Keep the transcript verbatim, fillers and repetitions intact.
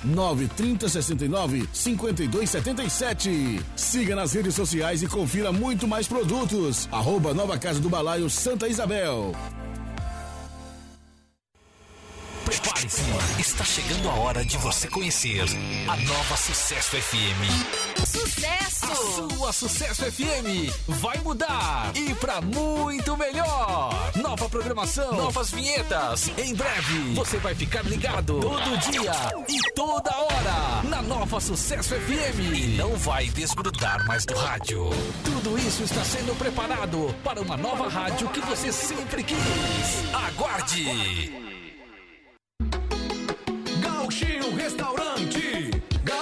nove trinta, sessenta e nove, cinquenta e dois setenta e sete. Siga nas redes sociais e confira muito mais produtos. Arroba Nova Casa do Balaio Santa Isabel. Prepare-se, está chegando a hora de você conhecer a nova Sucesso F M. Sucesso! A sua Sucesso F M vai mudar e pra muito melhor. Nova programação, novas vinhetas. Em breve você vai ficar ligado todo dia e toda hora na nova Sucesso F M e não vai desgrudar mais do rádio. Tudo isso está sendo preparado para uma nova rádio que você sempre quis. Aguarde! Gauchinho Restaurante.